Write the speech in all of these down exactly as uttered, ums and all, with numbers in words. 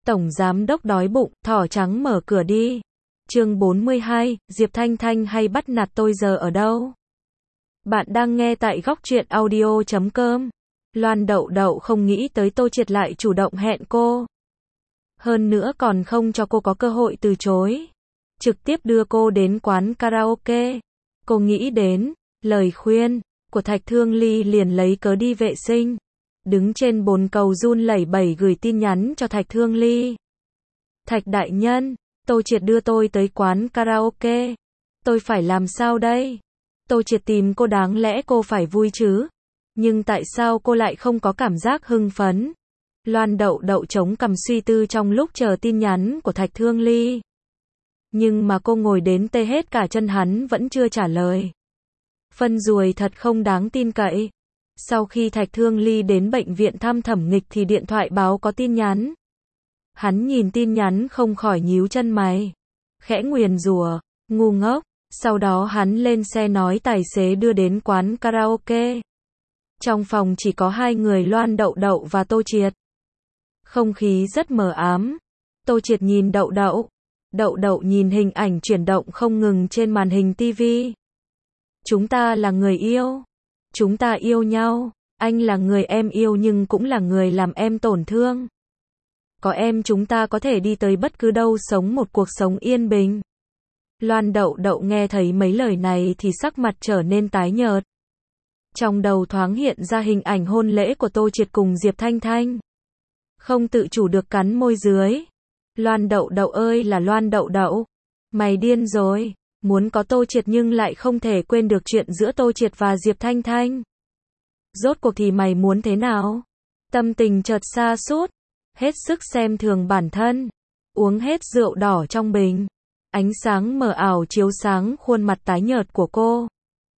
Tổng giám đốc đói bụng, thỏ trắng mở cửa đi. Chương bốn mươi hai, Diệp Thanh Thanh hay bắt nạt tôi giờ ở đâu? Bạn đang nghe tại góc truyện audio chấm com. Loan Đậu Đậu không nghĩ tới Tô Triệt lại chủ động hẹn cô. Hơn nữa còn không cho cô có cơ hội từ chối. Trực tiếp đưa cô đến quán karaoke. Cô nghĩ đến lời khuyên của Thạch Thương Ly liền lấy cớ đi vệ sinh. Đứng trên bồn cầu run lẩy bẩy gửi tin nhắn cho Thạch Thương Ly. Thạch đại nhân, Tô Triệt đưa tôi tới quán karaoke. Tôi phải làm sao đây? Tô Triệt tìm cô đáng lẽ cô phải vui chứ. Nhưng tại sao cô lại không có cảm giác hưng phấn? Loan Đậu Đậu chống cằm suy tư trong lúc chờ tin nhắn của Thạch Thương Ly. Nhưng mà cô ngồi đến tê hết cả chân hắn vẫn chưa trả lời. Phân ruồi thật không đáng tin cậy. Sau khi Thạch Thương Ly đến bệnh viện thăm Thẩm Nghịch thì điện thoại báo có tin nhắn. Hắn nhìn tin nhắn không khỏi nhíu chân mày. Khẽ nguyền rủa, ngu ngốc. Sau đó hắn lên xe nói tài xế đưa đến quán karaoke. Trong phòng chỉ có hai người Loan Đậu Đậu và Tô Triệt. Không khí rất mờ ám. Tô Triệt nhìn Đậu Đậu. Đậu Đậu nhìn hình ảnh chuyển động không ngừng trên màn hình tivi. Chúng ta là người yêu. Chúng ta yêu nhau. Anh là người em yêu nhưng cũng là người làm em tổn thương. Có em chúng ta có thể đi tới bất cứ đâu sống một cuộc sống yên bình. Loan Đậu Đậu nghe thấy mấy lời này thì sắc mặt trở nên tái nhợt. Trong đầu thoáng hiện ra hình ảnh hôn lễ của Tô Triệt cùng Diệp Thanh Thanh. Không tự chủ được cắn môi dưới. Loan Đậu Đậu ơi là Loan Đậu Đậu. Mày điên rồi. Muốn có Tô Triệt nhưng lại không thể quên được chuyện giữa Tô Triệt và Diệp Thanh Thanh. Rốt cuộc thì mày muốn thế nào? Tâm tình chợt sa sút. Hết sức xem thường bản thân. Uống hết rượu đỏ trong bình. Ánh sáng mờ ảo chiếu sáng khuôn mặt tái nhợt của cô.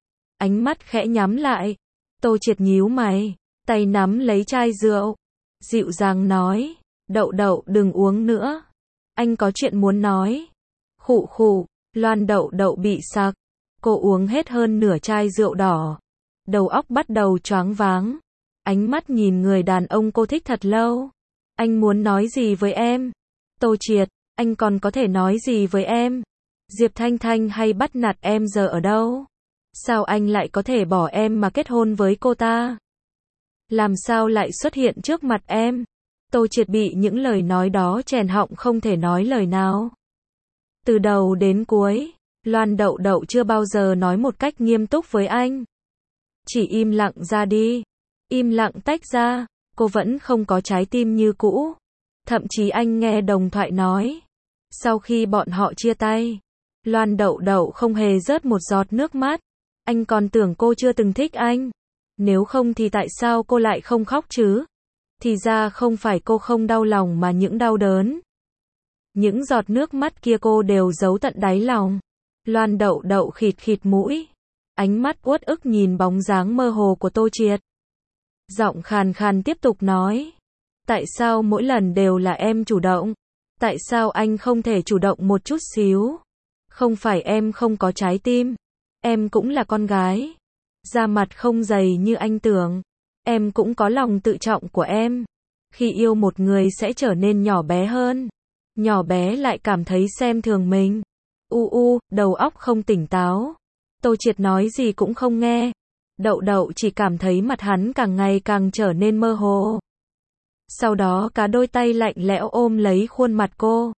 Ánh mắt khẽ nhắm lại. Tô Triệt nhíu mày. Tay nắm lấy chai rượu. Dịu dàng nói. Đậu Đậu đừng uống nữa. Anh có chuyện muốn nói. Khụ khụ. Loan Đậu Đậu bị sặc. Cô uống hết hơn nửa chai rượu đỏ. Đầu óc bắt đầu choáng váng. Ánh mắt nhìn người đàn ông cô thích thật lâu. Anh muốn nói gì với em? Tô Triệt, anh còn có thể nói gì với em? Diệp Thanh Thanh hay bắt nạt em giờ ở đâu? Sao anh lại có thể bỏ em mà kết hôn với cô ta? Làm sao lại xuất hiện trước mặt em? Tô Triệt bị những lời nói đó chèn họng không thể nói lời nào. Từ đầu đến cuối, Loan Đậu Đậu chưa bao giờ nói một cách nghiêm túc với anh. Chỉ im lặng ra đi. Im lặng tách ra. Cô vẫn không có trái tim như cũ. Thậm chí anh nghe đồng thoại nói. Sau khi bọn họ chia tay, Loan Đậu Đậu không hề rớt một giọt nước mắt. Anh còn tưởng cô chưa từng thích anh. Nếu không thì tại sao cô lại không khóc chứ? Thì ra không phải cô không đau lòng mà những đau đớn. Những giọt nước mắt kia cô đều giấu tận đáy lòng. Loan Đậu Đậu khịt khịt mũi. Ánh mắt uất ức nhìn bóng dáng mơ hồ của Tô Triệt. Giọng khàn khàn tiếp tục nói. Tại sao mỗi lần đều là em chủ động? Tại sao anh không thể chủ động một chút xíu? Không phải em không có trái tim. Em cũng là con gái. Da mặt không dày như anh tưởng. Em cũng có lòng tự trọng của em. Khi yêu một người sẽ trở nên nhỏ bé hơn. Nhỏ bé lại cảm thấy xem thường mình. U u, đầu óc không tỉnh táo. Tô Triệt nói gì cũng không nghe. Đậu Đậu chỉ cảm thấy mặt hắn càng ngày càng trở nên mơ hồ. Sau đó cả đôi tay lạnh lẽo ôm lấy khuôn mặt cô.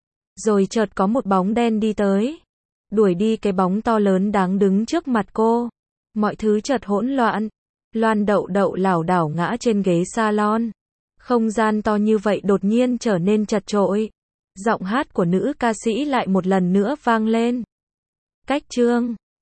Rồi chợt có một bóng đen đi tới. Đuổi đi cái bóng to lớn đáng đứng trước mặt cô. Mọi thứ chợt hỗn loạn. Loan Đậu Đậu lảo đảo ngã trên ghế salon. Không gian to như vậy đột nhiên trở nên chật chội. Giọng hát của nữ ca sĩ lại một lần nữa vang lên. Cách chương